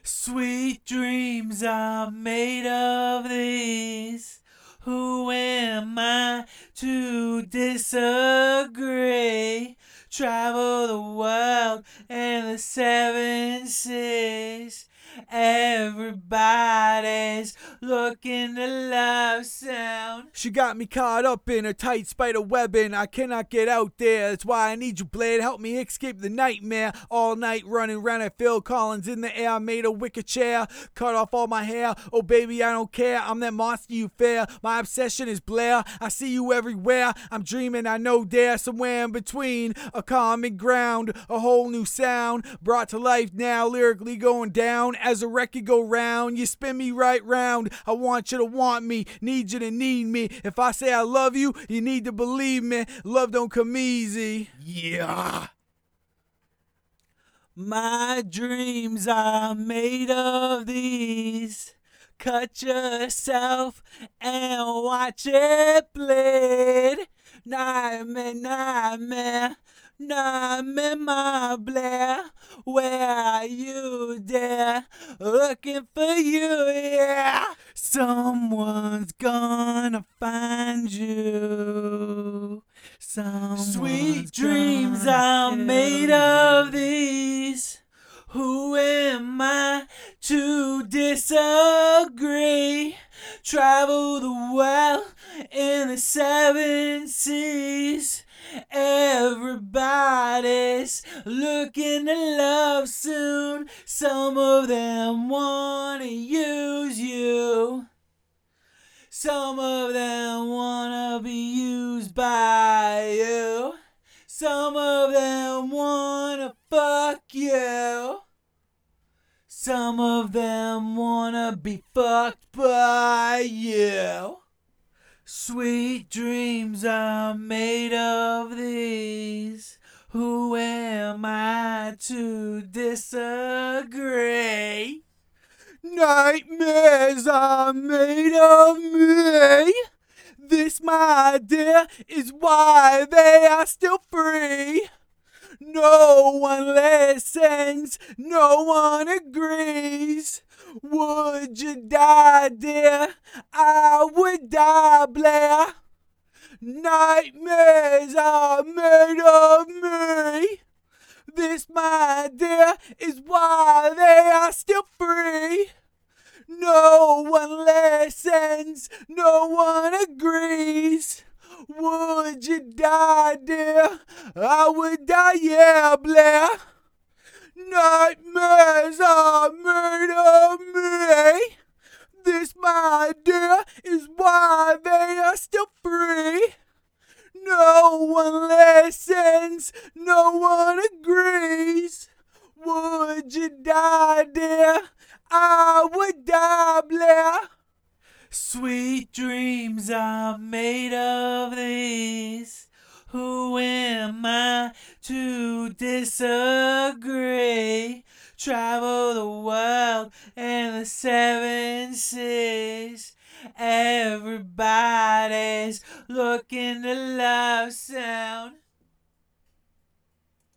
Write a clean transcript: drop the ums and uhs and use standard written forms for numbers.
Sweet dreams are made of these. Who am I to disagree? Travel the world and the seven seas. Everybody's looking to love sound. She got me caught up in a tight spider webbing. I cannot get out there. That's why I need you, Blade. Help me escape the nightmare. All night running around at Phil Collins in the air. Made a wicker chair. Cut off all my hair. Oh, baby, I don't care. I'm that monster you fear. My obsession is Blair. I see you everywhere. I'm dreaming, I know there. Somewhere in between. A common ground. A whole new sound. Brought to life now. Lyrically going down. As a record go round. You spin me right round. I want you to want me. Need you to need me. If I say I love you, you need to believe me. Love don't come easy. Yeah. My dreams are made of these. Cut yourself and watch it bleed. Nightmare, nightmare, nightmare, my Blair. Where are you, dear? Looking for you, yeah. Someone's gonna find you. Sweet dreams are made of these. Who am I to disagree? Travel the world in the seven seas. Everybody's looking to love soon. Some of them wanna use you. Some of them wanna be used by you. Some of them wanna fuck you. Some of them wanna be fucked by you. Sweet dreams are made of these. Who am I to disagree? Nightmares are made of me. This, my dear, is why they are still free. No one listens, no one agrees. Would you die, dear? I would die, Blair. Nightmares are made of me. This, my dear, is why they are still free. No one listens, no one agrees. Would you die, dear? I would die, yeah, Blair. Nightmares are made of me. This, my dear, is why they are still free. No one listens, no one agrees. Would you die, dear? I would die, Blair. Sweet dreams are made of these. Who am I to disagree? Travel the world and the seven seas. Everybody's looking to love sound.